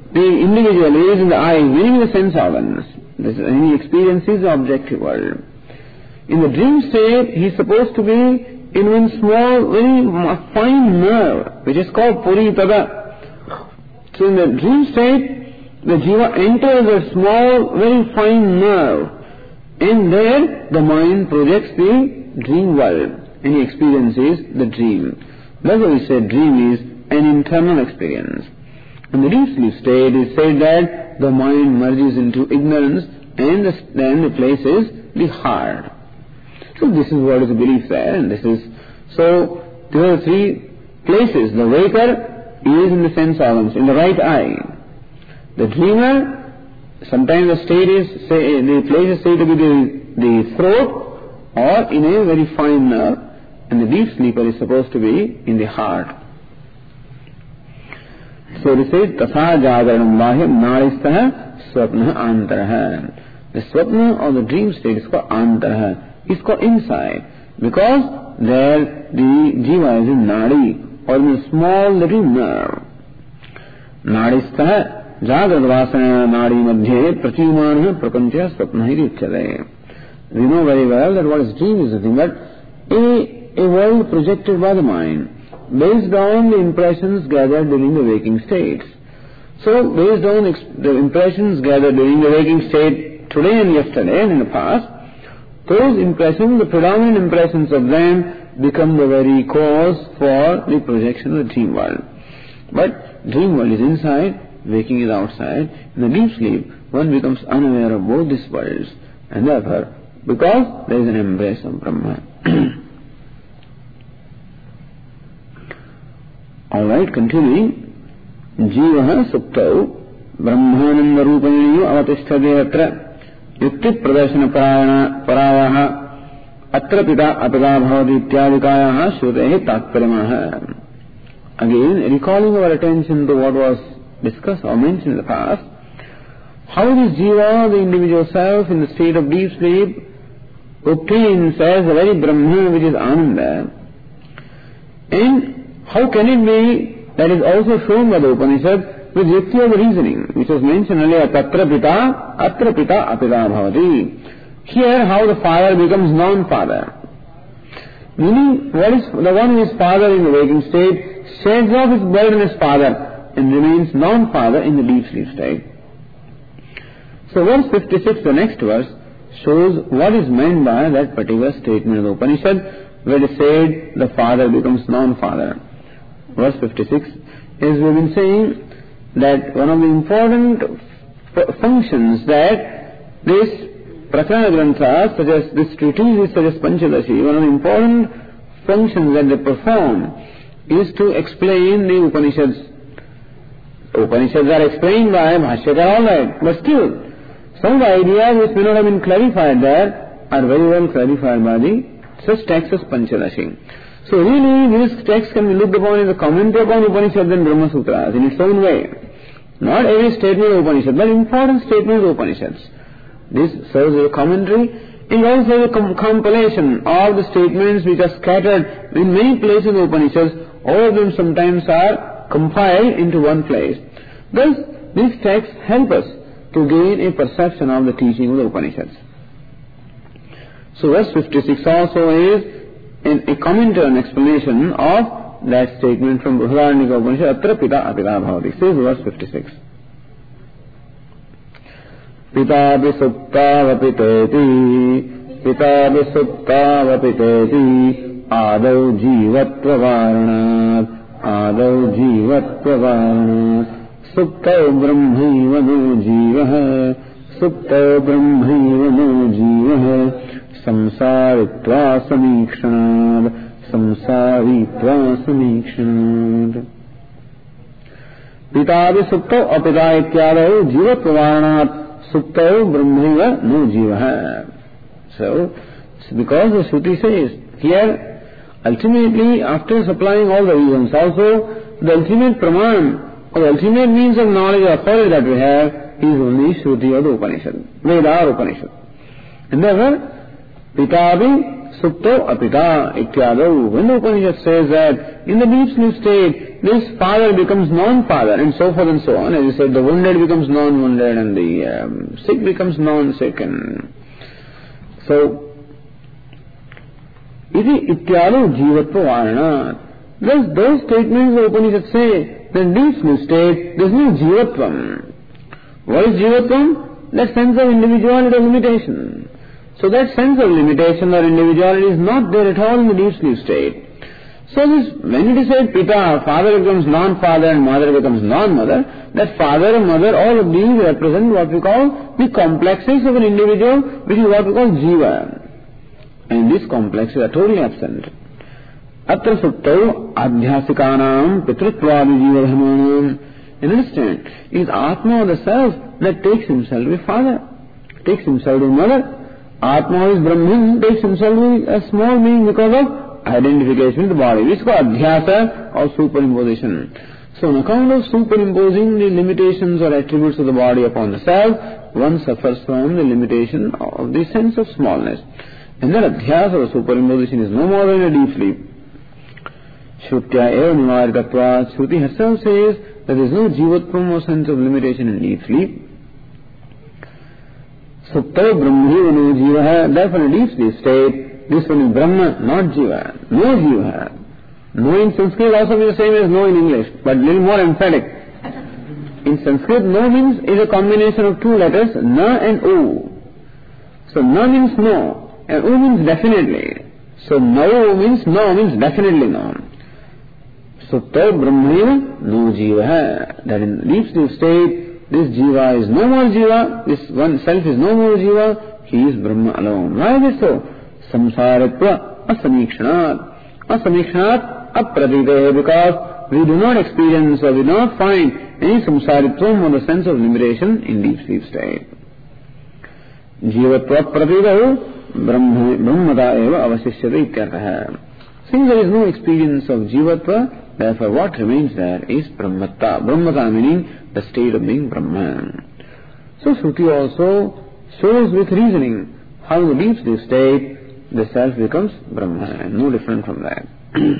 the individual is in the eye, meaning the sense organs. This is, any experience is the objective world. In the dream state, he is supposed to be in one small, very fine nerve, which is called Puritada. So in the dream state, the jiva enters a small, very fine nerve, and there the mind projects the dream world, and he experiences the dream. That's why we say dream is an internal experience. In the deep sleep state, it is said that the mind merges into ignorance, and the, then the place is the heart. So this is what is the belief there, and this is, so there are three places. The waker is in the sense organs, in the right eye. The dreamer, sometimes the state is, say, the place is said to be the, the throat, or in a very fine nerve, and the deep sleeper is supposed to be in the heart. So this is Tatha Jagaranam Bahyam Naristha Swapna Antaraha. The Swapna or the dream state is called Antaraha. It's called inside, because there the jiva is in Nadi, or in a small little nerve. Nadistha Jagradvasana Nadi Madhye Pratyumana Prapancha Swapna Hiruchade. We know very well that what is dream is the thing, but a, a world projected by the mind, based on the impressions gathered during the waking states. So, based on the impressions gathered during the waking state today and yesterday and in the past, those impressions, the predominant impressions of them, become the very cause for the projection of the dream world. But dream world is inside, waking is outside. In the deep sleep, one becomes unaware of both these worlds, and therefore, because there is an embrace of Brahma. Alright, continuing. Jivaha suktau brahmananda rupaniyo avatishtade atra yukti pradarshana paravaha atra pita apida bhavati ityadikayaha shrutehi tatparamaha. Again, recalling our attention to what was discussed or mentioned in the past, how this jiva, the individual self in the state of deep sleep, obtains as the very Brahma which is Ananda, and how can it be that is also shown by the Upanishad with yukti of reasoning, which was mentioned earlier, tatra pita, atra pita apida bhavati. Here, how the father becomes non-father. Meaning, what is the one who is father in the waking state sheds off his burden as father and remains non-father in the deep sleep state. So, verse fifty-six, the next verse, shows what is meant by that particular statement of the Upanishad, where it said the father becomes non-father. Verse fifty-six is, we've been saying that one of the important f- functions that this Prakarana Grantha, such as this treatise, such as Panchadashi, one of the important functions that they perform is to explain the Upanishads. Upanishads are explained by Bhashyakara, all right, but still, some of the ideas which may not have been clarified there are very well clarified by the such texts as Panchadashi. So really, this text can be looked upon as a commentary upon Upanishads and Brahma Sutras in its own way. Not every statement of Upanishad, but important statements of Upanishads. This serves as a commentary and also a com- compilation of the statements which are scattered in many places of Upanishads. All of them sometimes are compiled into one place. Thus, these texts help us to gain a perception of the teaching of the Upanishads. So verse fifty-six also is in a commentary and explanation of that statement from Brihadaranyaka Upanishad, Atra Pita Apida Bhavati. Says verse fifty-six. Pita Visukta Vapiteti Pita Visukta Vapiteti Adau Jivatva Varanat Adau Jivatva Varanat Suktau Brahmaiva no Jivaha Suktau Brahmaiva no Jivaha Samsaritva Samikshanad Samsaritva Samikshanad. Pitavi Suktau Apida Ityadau Jivatva Varanat Suktau Brahmaiva no Jivaha. So, because the Shruti says here, ultimately, after supplying all the reasons, also the ultimate praman, or the ultimate means of knowledge or authority that we have is only Shruti or the Upanishad, Veda or Upanishad. And therefore, Pitavi Supto apita ityado. When the Upanishad says that in the deep sleep state, this father becomes non-father and so forth and so on. As you said, the wounded becomes non-wounded and the um, sick becomes non-sick. And so, iti ityado jivatva varana. Thus, those statements the Upanishad say that in deep sleep state, there is no jivatvam. What is jivatvam? That sense of individuality or limitation. So that sense of limitation or individuality is not there at all in the deep sleep state. So this, when it is said pita, father becomes non-father and mother becomes non-mother, that father and mother, all of these represent what we call the complexes of an individual, which is what we call jiva. And these complexes are totally absent. Atra suptau adhyasikanam pitruttvadi jiva dharmanam. And understand, it is Atma or the self that takes himself to be father, takes himself to be mother. Atma is Brahman, takes himself to be a small being because of identification with the body. This is called adhyasa or superimposition. So on account of superimposing the limitations or attributes of the body upon the self, one suffers from the limitation of the sense of smallness. And that adhyasa or superimposition is no more than a deep sleep. Shrutya eva nivaritvatvat. Shruti herself says that there is no jivatvam or sense of limitation in deep sleep. Supta brahmhi no jiva. Therefore in deep sleep state, this one is Brahma, not jiva. No jiva. No in Sanskrit also means the same as no in English, but a little more emphatic. In Sanskrit, no means is a combination of two letters, na and u. So na means no, and u means definitely. So no means no means definitely no. Supta brahmhi no jiva. That in deep sleep state, this jiva is no more jiva, this one self is no more jiva, he is Brahma alone. Why is it so? Samsaratva asamikshanat. Asamikshanat apradite, because we do not experience or we do not find any samsaritvam or the sense of limitation in deep sleep state. Jivatva praditahu brahmata eva avasishyate ityartha. Since there is no experience of jivatva, therefore what remains there is brahmata. Brahmata meaning the state of being Brahman. So Shruti also shows with reasoning how in the deep sleep state the self becomes Brahman, no different from that.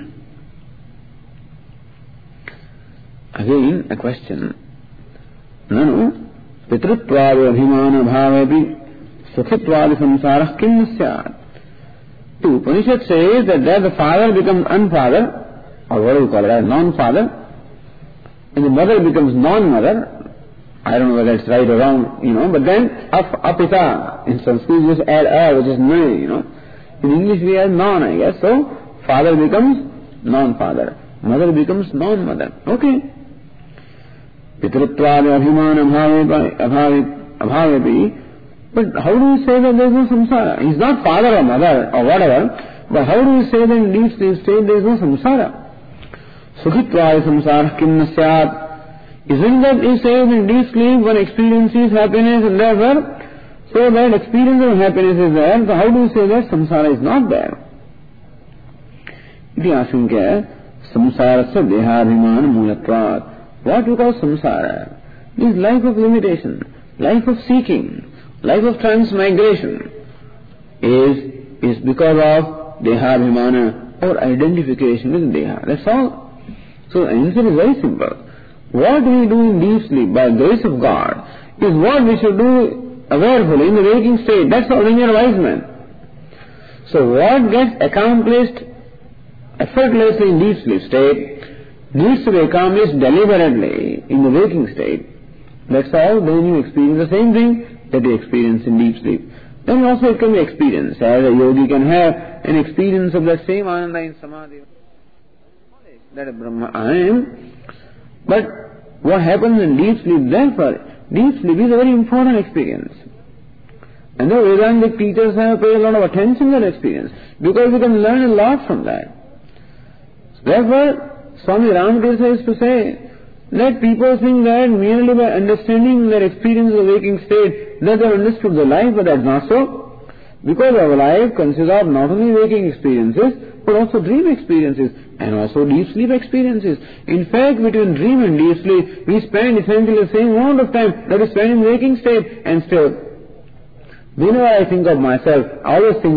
Again a question. Nanu pitruttvadi abhimana bhavepi sukhittvadi samsarah kim syat. The Upanishad says that there the father becomes unfather, or what do you call it, non-father, and the mother becomes non-mother. I don't know whether it's right or wrong, you know, but then ap- apita, in Sanskrit you just add a, which is na, you know. In English we add non, I guess. So, father becomes non-father, mother becomes non-mother. Okay. Pitruttvadi abhimana abhavepi. But how do you say that there is no samsara? He is not father or mother or whatever, but how do you say that in deep sleep state there is no samsara? Sukhittvadi samsara kim nasyat. Isn't that he says in deep sleep one experiences happiness and therefore, so that experience of happiness is there, so how do you say that samsara is not there? Iti ashunka samsarasya dehadhimana mulatvat. What you call samsara? This life of limitation, life of seeking, life of transmigration is, is because of dehadhimana or identification with deha. That's all. So the answer is very simple. What we do in deep sleep by the grace of God is what we should do awarefully in the waking state. That's all when you are a wise man. So what gets accomplished effortlessly in deep sleep state needs to be accomplished deliberately in the waking state. That's all. Then you experience the same thing that you experience in deep sleep. Then also it can be experienced. As a yogi can have an experience of that same ananda in samadhi. That is Brahma I am. But what happens in deep sleep, therefore, deep sleep is a very important experience. And the Vedantic teachers have paid a lot of attention to that experience, because we can learn a lot from that. Therefore, Swami Ramakrishna used to say, that people think that merely by understanding their experience of the waking state, that they have understood the life, but that's not so. Because our life consists of not only waking experiences, but also dream experiences, and also deep sleep experiences. In fact, between dream and deep sleep, we spend essentially the same amount of time that we spend in waking state, and still, whenever I think of myself, I always think of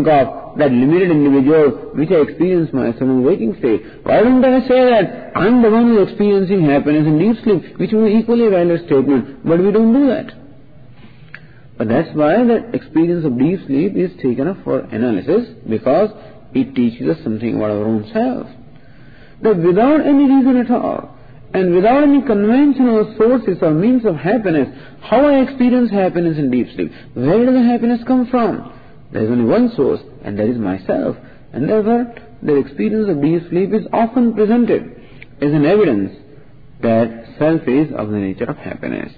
of that limited individual which I experience myself in the waking state. Why don't I say that I'm the one who is experiencing happiness in deep sleep, which would be equally a valid statement, but we don't do that. But that's why the experience of deep sleep is taken up for analysis, because it teaches us something about our own self. That without any reason at all, and without any conventional sources or means of happiness, how I experience happiness in deep sleep? Where does the happiness come from? There is only one source, and that is myself. And therefore, the experience of deep sleep is often presented as an evidence that self is of the nature of happiness.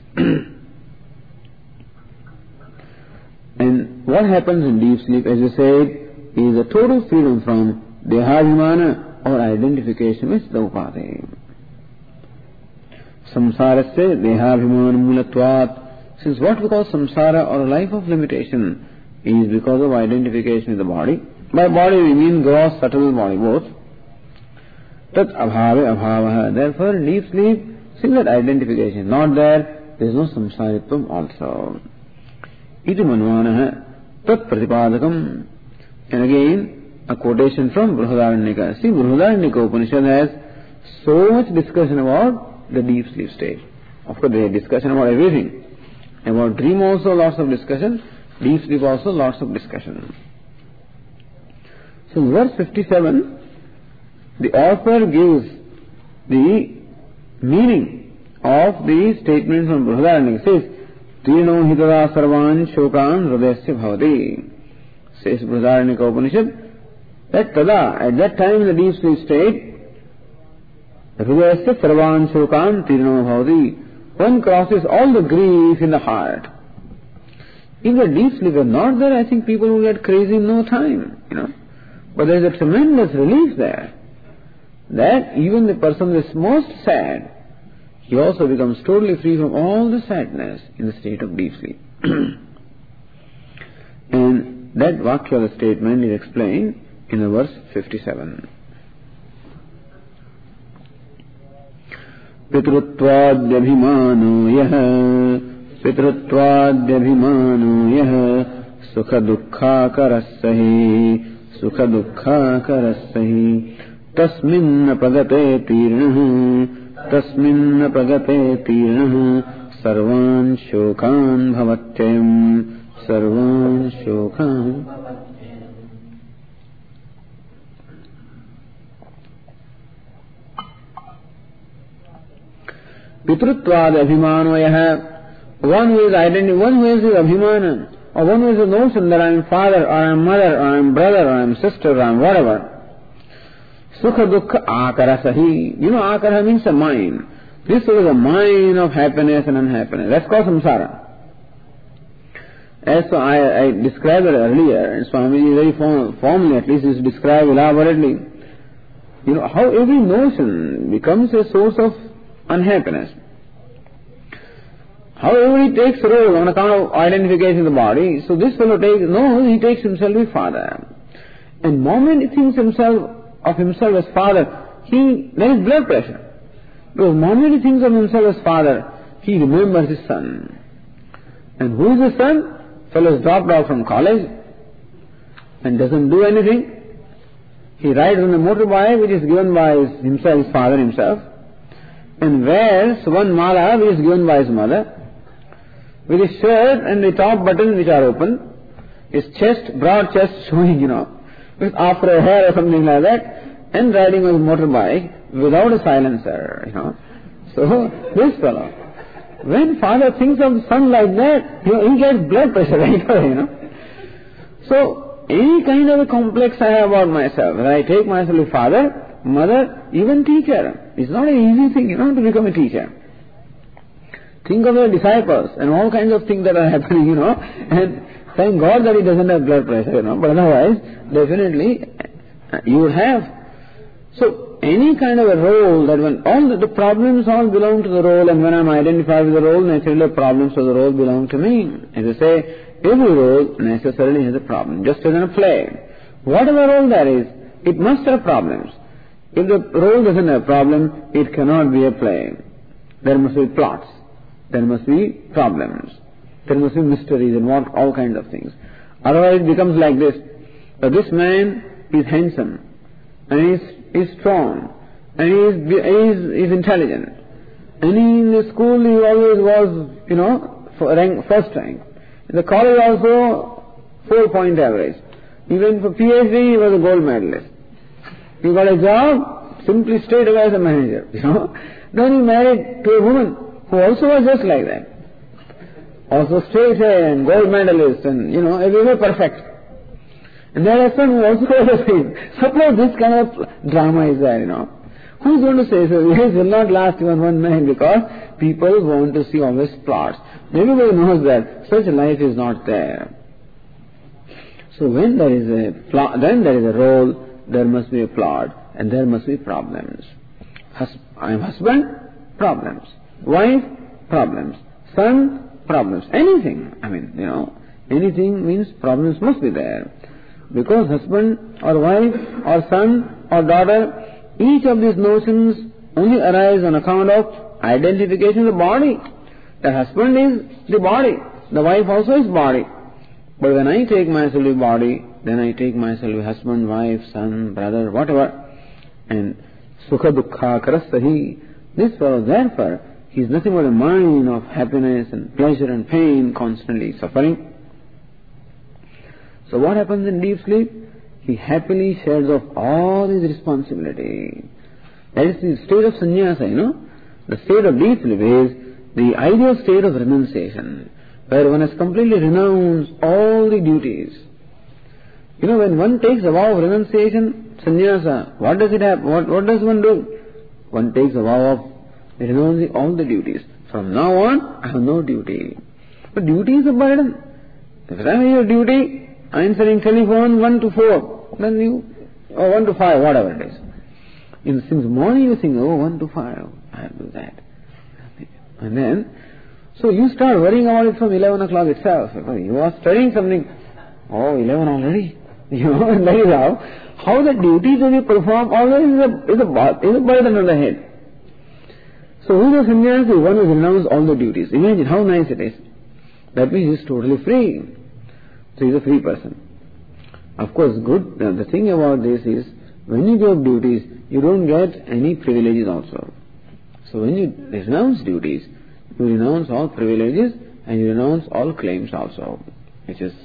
And what happens in deep sleep, as I said, is a total freedom from dehabhimana or identification with the upadhi. Samsarasya dehabhimana mulatvat. Since what we call samsara or a life of limitation is because of identification with the body. By body we mean gross, subtle body, both. Tat abhave abhavaha. Therefore in deep sleep, since that identification is not there, there is no samsaritvam also. Iti manvanaha tat pratipadakam. And again, a quotation from Brihadaranyaka. See, Brihadaranyaka Upanishad has so much discussion about the deep sleep state. Of course, there is discussion about everything. About dream also lots of discussion. Deep sleep also lots of discussion. So in verse fifty-seven, the author gives the meaning of the statement from Brihadaranyaka. It says, Trino hitada sarvan shokan hridayasya bhavati. Says Brihadaranyaka Upanishad, that tada, at that time in the deep sleep state, hridayasya sarvan shokan tirno bhavati. One crosses all the grief in the heart. If the deep sleep is not there, I think people will get crazy in no time, you know. But there is a tremendous relief there, that even the person is most sad, he also becomes totally free from all the sadness in the state of deep sleep. And that Vakya, the statement, is explained in the verse fifty-seven. Pitruttvadhyabhimano yaha Pitruttvadhyabhimano yaha Sukha dukkha karassahi Sukha dukkha karassahi Tasminna pragate tirnaha Tasminna pragate tirnaha Sarvan shokan bhavatyam Sarvan shokan Pitrutvad abhimano yaha. One who is identity, one who is his abhimana, or one who is the notion that I am father, or I am mother, or I am brother, or I am sister, or I am whatever. Sukha dukkha akarasahi. You know, akara means a mind. This is a mind of happiness and unhappiness. That's called samsara. As so I, I described it earlier, and Swamiji very form, formally at least is described elaborately. You know, how every notion becomes a source of unhappiness. However, he takes role on account of identification of the body, so this fellow takes, no, he takes himself to be father. And the moment he thinks himself of himself as father, he, there is blood pressure. Because the moment he thinks of himself as father, he remembers his son. And who is his son? Fellow is dropped out from college and doesn't do anything. He rides on a motorbike which is given by his, himself, his father himself, and wears one mala which is given by his mother, with his shirt and the top buttons which are open, his chest, broad chest showing, you know, with afro hair or something like that, and riding on a motorbike without a silencer, you know. So, this fellow, when father thinks of son like that, you know, he gets blood pressure right away, you know. So, any kind of a complex I have about myself, when I take myself as father, mother, even teacher, it's not an easy thing, you know, to become a teacher. Think of your disciples and all kinds of things that are happening, you know, and thank God that he doesn't have blood pressure, you know, but otherwise, definitely, you would have. So, any kind of a role that when all the, the problems all belong to the role, and when I'm identified with the role, naturally the problems of the role belong to me. As I say, every role necessarily has a problem, just as in a play. Whatever role there is, it must have problems. If the role doesn't have a problem, it cannot be a play. There must be plots. There must be problems. There must be mysteries and what, all kinds of things. Otherwise it becomes like this. that this man is handsome, and he is strong, and he is, he is, is intelligent. And in the school he always was, you know, for rank, first rank. In the college also, four point average. Even for PhD he was a gold medalist. He got a job, simply straight away as a manager, you know. Then he married to a woman who also was just like that. Also straight hair and gold medalist and, you know, everywhere perfect. And there are some who also was the same. Suppose this kind of drama is there, you know. Who's going to say so? This will not last even one night because people want to see always plots. Everybody knows that such life is not there. So when there is a plot, then there is a role, there must be a plot, and there must be problems. Hus- I am husband, problems. Wife, problems. Son, problems. Anything, I mean, you know, anything means problems must be there. Because husband or wife or son or daughter, each of these notions only arise on account of identification of the body. The husband is the body, the wife also is body. But when I take myself a body, then I take myself a husband, wife, son, brother, whatever. And sukha dukkha karasahi. This fellow, therefore, he is nothing but a mind of happiness and pleasure and pain, constantly suffering. So what happens in deep sleep? He happily shares off all his responsibility. That is the state of sannyasa, you know. The state of deep sleep is the ideal state of renunciation, where one has completely renounced all the duties. You know, when one takes a vow of renunciation, sannyasa, what does it have? What, what does one do? One takes a vow of renouncing all the duties. From now on, I have no duty. But duty is a burden. If I have your duty, answering telephone one to four, then you, or one to five, whatever it is. In since morning you think, oh, one to five, I'll do that. And then, so you start worrying about it from eleven o'clock itself. You are studying something, oh, eleven already. You know, and that is how, how the duty to be performed always is a, is a, is a burden on the head. So who is a sannyasi? One who renounced all the duties. Imagine how nice it is. That means he is totally free. So he is a free person. Of course, good, the thing about this is, when you give duties, you don't get any privileges also. So when you renounce duties, you renounce all privileges and you renounce all claims also. Which is,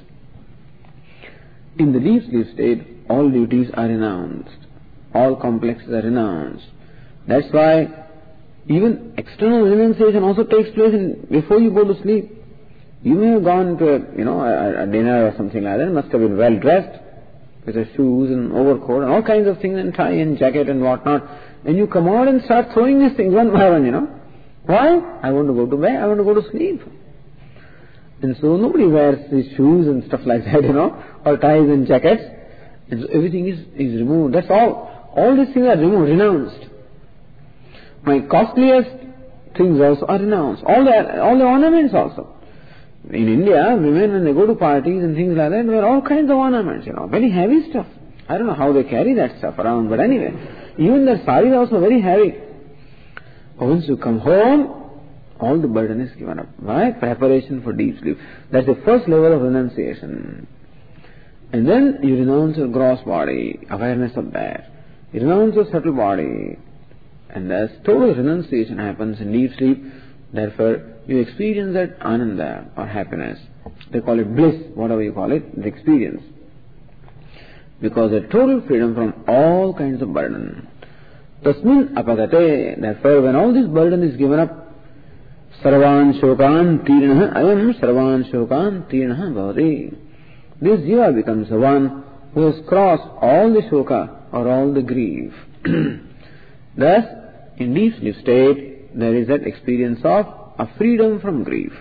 in the deep sleep state, all duties are renounced. All complexes are renounced. That's why even external renunciation also takes place in, before you go to sleep. You may have gone to a, you know, a, a dinner or something like that, must have been well dressed, with the shoes and overcoat and all kinds of things and tie and jacket and whatnot. And you come out and start throwing these things one by one, you know. Why? I want to go to bed, I want to go to sleep. And so nobody wears these shoes and stuff like that, you know, or ties and jackets. And so everything is, is removed. That's all. All these things are removed, renounced. My costliest things also are renounced. All the, all the ornaments also. In India, women, when they go to parties and things like that, there are all kinds of ornaments, you know, very heavy stuff. I don't know how they carry that stuff around, but anyway, even their saris are also very heavy. Once you come home, all the burden is given up. Why? Preparation for deep sleep. That's the first level of renunciation. And then you renounce your gross body, awareness of that. You renounce your subtle body. And as total renunciation happens in deep sleep, therefore, you experience that ananda or happiness. They call it bliss, whatever you call it, the experience. Because a total freedom from all kinds of burden. Tasmin apagate, therefore when all this burden is given up, sarvan shokan tirnaha ayam sarvan shokan tirnaha bhavati. This jiva becomes the one who has crossed all the shoka or all the grief. Thus, in deep sleep state, there is that experience of a freedom from grief.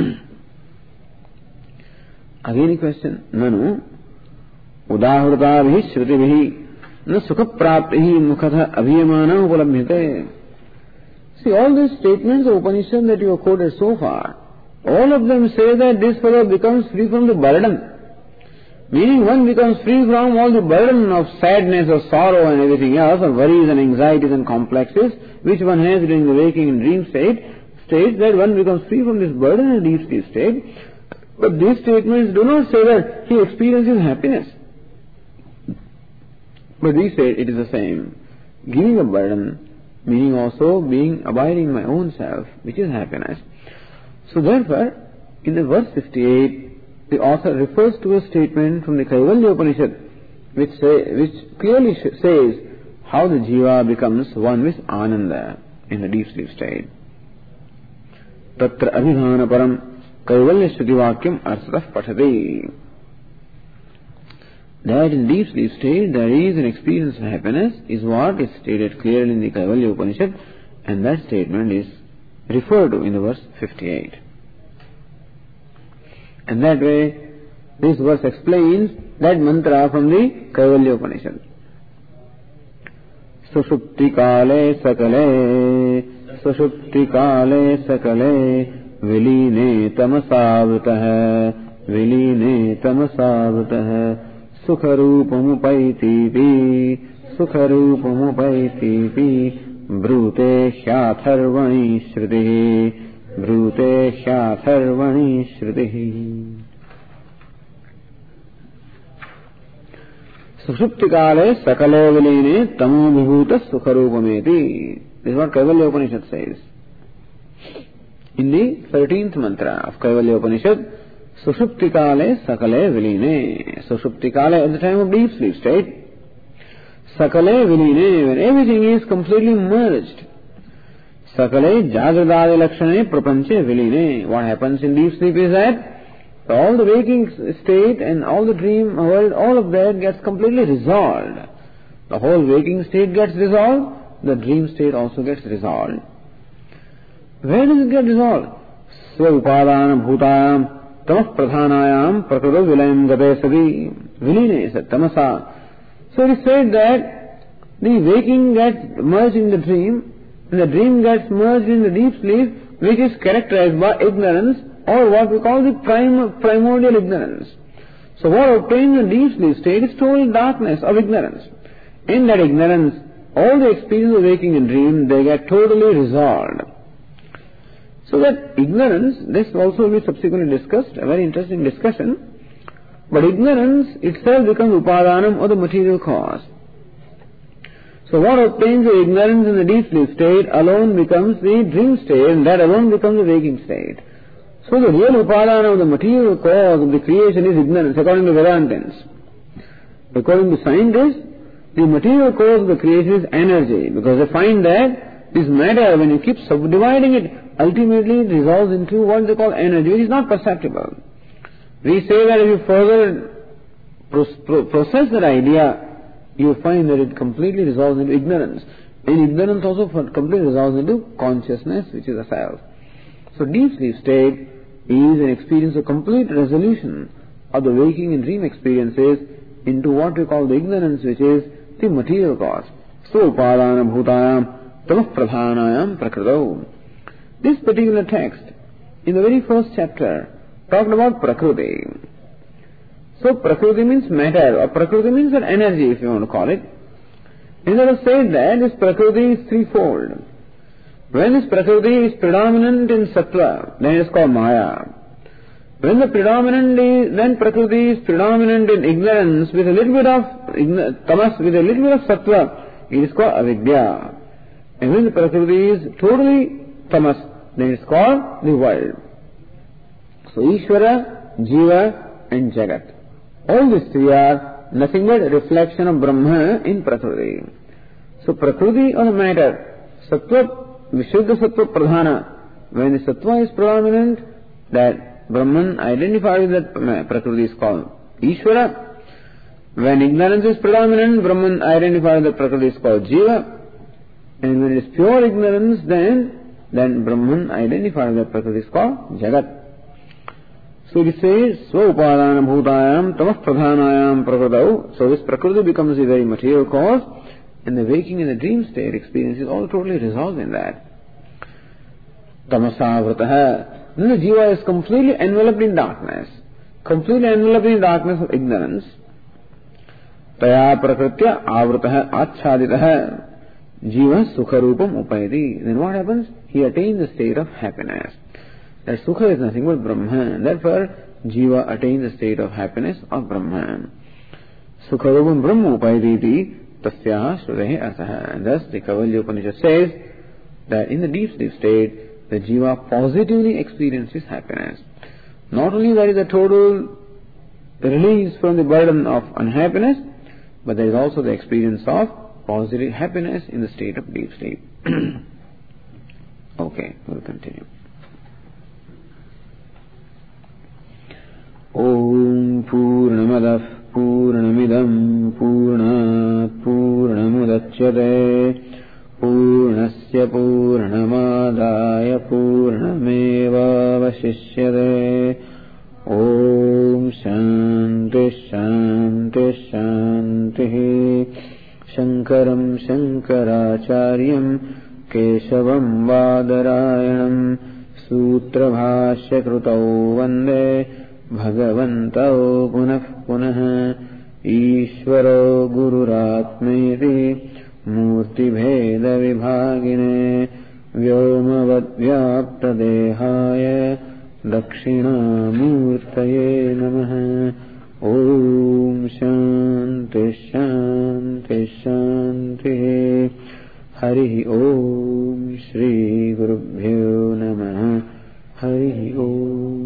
Again a question. Nanu udahurtabhi shrutibhi na sukha praptihi mukhatha abhiyamana upalabhyate. See, all these statements of Upanishad that you have quoted so far, all of them say that this fellow becomes free from the burden. Meaning one becomes free from all the burden of sadness or sorrow and everything else, or worries and anxieties and complexes, which one has during the waking and dream state, states that one becomes free from this burden in deep sleep state. But these statements do not say that he experiences happiness. But we say it is the same. Giving a burden, meaning also being abiding my own self, which is happiness. So therefore, in the verse fifty-eight, the author refers to a statement from the Kaivalya Upanishad, which, say, which clearly sh- says how the jiva becomes one with Ananda in the deep sleep state. Tatra abhidhana param Kaivalya Shruti Vakyam Arthatah Pathati. That in deep sleep state there is an experience of happiness is what is stated clearly in the Kaivalya Upanishad, and that statement is referred to in the verse fifty-eight. And that way, this verse explains that mantra from the Kaivalya Upanishad. Sushupti kale sakale, sushupti kale sakale, viline tamasavritah, viline tamasavritah, sukharupamupayati pi, sukharupamupayati pi, brute hyatharvani shruti. Brute hyatharvani shruti. Sushuptikale sakale viline tamo vibhuta sukharupameti. This is what Kaivalya Upanishad says. In the thirteenth mantra of Kaivalya Upanishad, Sushuptikale sakale viline. Sushuptikale at the time of deep sleep state. Sakale viline, when everything is completely merged. Sakale jagradadi lakshane prapanche viline. What happens in deep sleep is that all the waking state and all the dream world, all of that gets completely resolved. The whole waking state gets resolved, the dream state also gets resolved. Where does it get resolved? Sva upadana bhutam tamah pradhanayam prakrito vilayam gate sadi viline sat tamasa. So it is said that the waking gets merged in the dream, and the dream gets merged in the deep sleep, which is characterized by ignorance, or what we call the prim- primordial ignorance. So what obtains in the deep sleep state is total darkness of ignorance. In that ignorance, all the experiences of waking and dream, they get totally resolved. So that ignorance, this also will be subsequently discussed, a very interesting discussion, but ignorance itself becomes upadanam, or the material cause. So what obtains the ignorance in the deep sleep state alone becomes the dream state, and that alone becomes the waking state. So the real upadana of the material cause of the creation is ignorance, according to Vedantins. According to scientists, the material cause of the creation is energy, because they find that this matter, when you keep subdividing it, ultimately it resolves into what they call energy, which is not perceptible. We say that if you further pro- process that idea, you find that it completely resolves into ignorance. And ignorance also completely resolves into consciousness, which is a self. So deep sleep state is an experience of complete resolution of the waking and dream experiences into what we call the ignorance, which is the material cause. So upadana bhutayam tamah pradhanayam prakrito. This particular text, in the very first chapter, talked about prakriti. So prakriti means matter, or prakriti means that energy, if you want to call it. And let us say that this prakriti is threefold. When this prakriti is predominant in sattva, then it is called maya. When the predominant is, then prakriti is predominant in ignorance with a little bit of tamas, with a little bit of sattva, it is called avidya. And when the prakriti is totally tamas, then it is called the world. So Ishvara, Jiva and Jagat. All these three are nothing but a reflection of Brahma in Prakriti. So Prakriti or the matter, Sattva, Vishuddha Sattva Pradhana. When the Sattva is predominant, that Brahman identified with that Prakriti is called Ishvara. When ignorance is predominant, Brahman identified with that Prakriti is called Jiva. And when it is pure ignorance, then then Brahman identified with that Prakriti is called Jagat. So it says, Swa-upadana bhutayam tamah pradhanayam prakrito. So this prakriti becomes the very material cause, and the waking and the dream state experience is all totally resolved in that. Tamasavritah. Then the jiva is completely enveloped in darkness. Completely enveloped in darkness of ignorance. Taya prakritya avritah achaditah. Jiva sukharupam upayati. Then what happens? He attains the state of happiness. That sukha is nothing but Brahman. Therefore, jiva attains the state of happiness of Brahman. Sukharupam brahma upayati tasya shrutehi artha. And thus the Kaivalya Upanishad says that in the deep sleep state, the jiva positively experiences happiness. Not only there is a total release from the burden of unhappiness, but there is also the experience of positive happiness in the state of deep sleep. Okay, we'll continue. Om Purnamadah Purnamidam Purnat Purnamudachyate Purnasya Purnamadaya Purnameva Vashishyate. Om Shanti Shanti Shanti. Shankaram Shankaracharyam Keshavam Vadarayanam Sutra Bhashya Krutau Vande Bhagavantau Punah Punah. Ishvaro Gururatmeti Murti Bheda Vibhagine Vyomavad Vyapta Dehaya Dakshinamurtaye Namaha. Om Shanti Shanti Shanti. Hari Om Shri Gurubhyo Namaha. Hari Om.